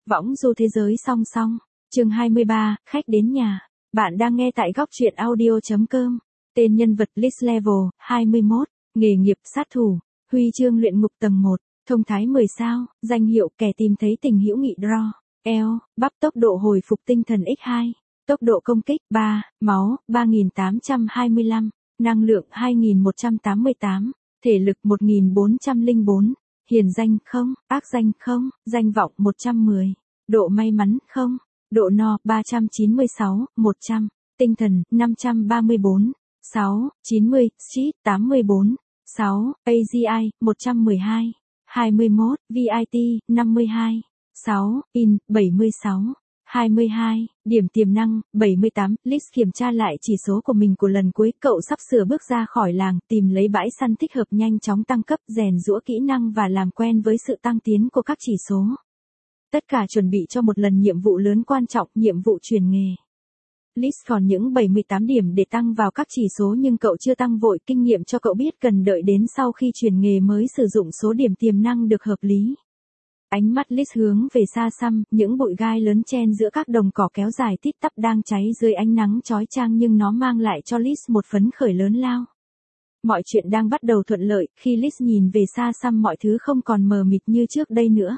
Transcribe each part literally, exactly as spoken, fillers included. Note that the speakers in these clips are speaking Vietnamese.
Võng du thế giới song song. Chương hai mươi ba, khách đến nhà. Bạn đang nghe tại góc truyện audio chấm com. Tên nhân vật Liz Level, hai mươi mốt. Nghề nghiệp sát thủ. Huy chương luyện ngục tầng một. Thông thái mười sao. Danh hiệu kẻ tìm thấy tình hữu nghị draw. Eo, bắp tốc độ hồi phục tinh thần nhân hai. Tốc độ công kích ba. Máu ba nghìn tám trăm hai mươi lăm. Năng lượng hai nghìn một trăm tám mươi tám. Thể lực một nghìn bốn trăm lẻ bốn. Hiền danh không, ác danh không, danh vọng một trăm mười. Độ may mắn không, độ no ba trăm chín mươi sáu, một trăm. Tinh thần năm trăm ba mươi bốn. sáu, chín mươi, Street tám mươi bốn. sáu, a giê i một trăm mười hai. hai mươi mốt, vê i tê năm mươi hai. sáu, in bảy mươi sáu. hai mươi hai, điểm tiềm năng, bảy mươi tám, Liz kiểm tra lại chỉ số của mình của lần cuối, cậu sắp sửa bước ra khỏi làng, tìm lấy bãi săn thích hợp, nhanh chóng tăng cấp, rèn giũa kỹ năng và làm quen với sự tăng tiến của các chỉ số. Tất cả chuẩn bị cho một lần nhiệm vụ lớn quan trọng, nhiệm vụ chuyển nghề. Liz còn những bảy mươi tám điểm để tăng vào các chỉ số nhưng cậu chưa tăng vội, kinh nghiệm cho cậu biết cần đợi đến sau khi chuyển nghề mới sử dụng số điểm tiềm năng được hợp lý. Ánh mắt Liz hướng về xa xăm, những bụi gai lớn chen giữa các đồng cỏ kéo dài tít tắp đang cháy dưới ánh nắng chói chang nhưng nó mang lại cho Liz một phấn khởi lớn lao. Mọi chuyện đang bắt đầu thuận lợi, khi Liz nhìn về xa xăm mọi thứ không còn mờ mịt như trước đây nữa.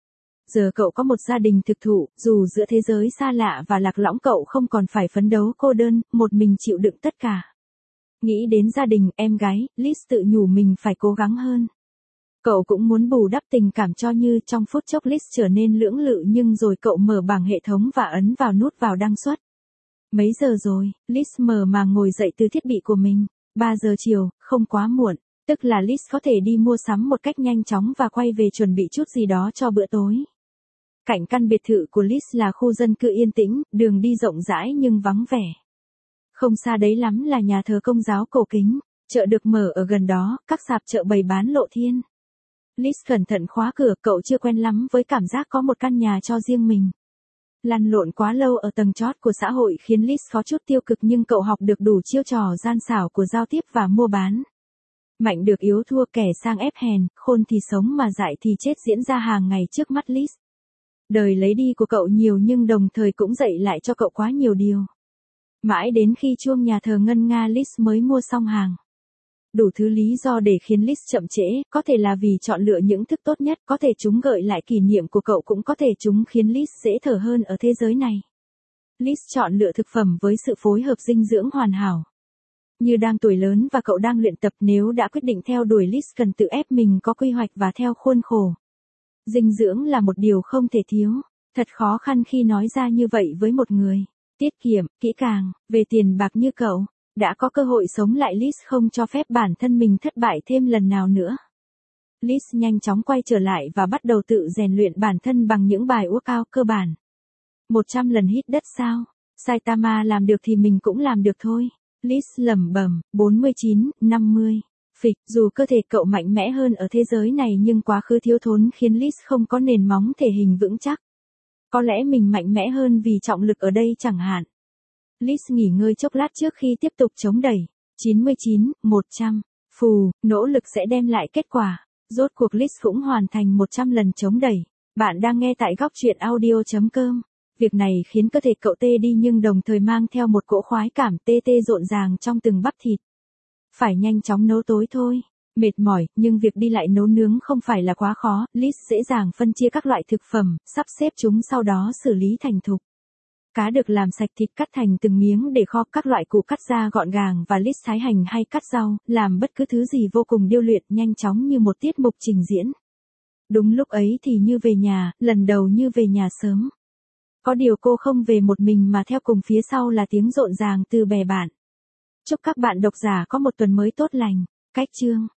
Giờ cậu có một gia đình thực thụ, dù giữa thế giới xa lạ và lạc lõng cậu không còn phải phấn đấu cô đơn, một mình chịu đựng tất cả. Nghĩ đến gia đình, em gái, Liz tự nhủ mình phải cố gắng hơn. Cậu cũng muốn bù đắp tình cảm cho Như, trong phút chốc Liz trở nên lưỡng lự nhưng rồi cậu mở bảng hệ thống và ấn vào nút vào đăng xuất. Mấy giờ rồi, Liz mờ màng ngồi dậy từ thiết bị của mình. ba giờ chiều, không quá muộn, tức là Liz có thể đi mua sắm một cách nhanh chóng và quay về chuẩn bị chút gì đó cho bữa tối. Cạnh căn biệt thự của Liz là khu dân cư yên tĩnh, đường đi rộng rãi nhưng vắng vẻ. Không xa đấy lắm là nhà thờ Công giáo cổ kính, chợ được mở ở gần đó, các sạp chợ bày bán lộ thiên. Liz cẩn thận khóa cửa, cậu chưa quen lắm với cảm giác có một căn nhà cho riêng mình. Lăn lộn quá lâu ở tầng chót của xã hội khiến Liz có chút tiêu cực nhưng cậu học được đủ chiêu trò gian xảo của giao tiếp và mua bán. Mạnh được yếu thua, kẻ sang ép hèn, khôn thì sống mà dại thì chết diễn ra hàng ngày trước mắt Liz. Đời lấy đi của cậu nhiều nhưng đồng thời cũng dạy lại cho cậu quá nhiều điều. Mãi đến khi chuông nhà thờ ngân nga Liz mới mua xong hàng. Đủ thứ lý do để khiến Liz chậm trễ, có thể là vì chọn lựa những thức tốt nhất, có thể chúng gợi lại kỷ niệm của cậu, cũng có thể chúng khiến Liz dễ thở hơn ở thế giới này. Liz chọn lựa thực phẩm với sự phối hợp dinh dưỡng hoàn hảo. Như đang tuổi lớn và cậu đang luyện tập, nếu đã quyết định theo đuổi Liz cần tự ép mình có quy hoạch và theo khuôn khổ. Dinh dưỡng là một điều không thể thiếu, thật khó khăn khi nói ra như vậy với một người tiết kiệm, kỹ càng, về tiền bạc như cậu. Đã có cơ hội sống lại, Liz không cho phép bản thân mình thất bại thêm lần nào nữa. Liz nhanh chóng quay trở lại và bắt đầu tự rèn luyện bản thân bằng những bài workout cơ bản. một trăm lần hít đất sao? Saitama làm được thì mình cũng làm được thôi. Liz lẩm bẩm, bốn mươi chín, năm mươi. Phịch, dù cơ thể cậu mạnh mẽ hơn ở thế giới này nhưng quá khứ thiếu thốn khiến Liz không có nền móng thể hình vững chắc. Có lẽ mình mạnh mẽ hơn vì trọng lực ở đây chẳng hạn. Liz nghỉ ngơi chốc lát trước khi tiếp tục chống đẩy. chín mươi chín, một trăm. Phù, nỗ lực sẽ đem lại kết quả. Rốt cuộc Liz cũng hoàn thành một trăm lần chống đẩy. Bạn đang nghe tại góc truyện audio chấm com. Việc này khiến cơ thể cậu tê đi nhưng đồng thời mang theo một cỗ khoái cảm tê tê rộn ràng trong từng bắp thịt. Phải nhanh chóng nấu tối thôi. Mệt mỏi, nhưng việc đi lại nấu nướng không phải là quá khó. Liz dễ dàng phân chia các loại thực phẩm, sắp xếp chúng sau đó xử lý thành thục. Cá được làm sạch, thịt cắt thành từng miếng để kho, các loại củ cắt ra gọn gàng và Liz thái hành hay cắt rau, làm bất cứ thứ gì vô cùng điêu luyện, nhanh chóng như một tiết mục trình diễn. Đúng lúc ấy thì Như về nhà, lần đầu Như về nhà sớm. Có điều cô không về một mình mà theo cùng phía sau là tiếng rộn ràng từ bè bạn. Chúc các bạn độc giả có một tuần mới tốt lành. Cách chương